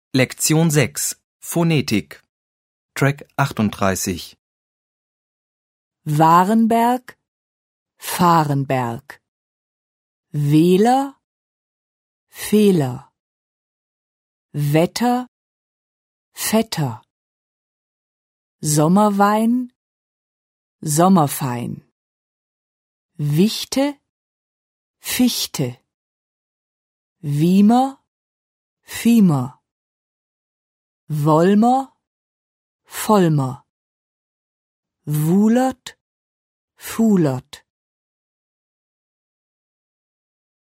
Lektion 6 Phonetik Track 38 Warenberg, Fahrenberg. Wähler, Fehler. Wetter, Vetter. Sommerwein, Sommerfein. Wichte, Fichte. Wiemer, Fiemer. Wollmer, Vollmer. Wulert, Fulert.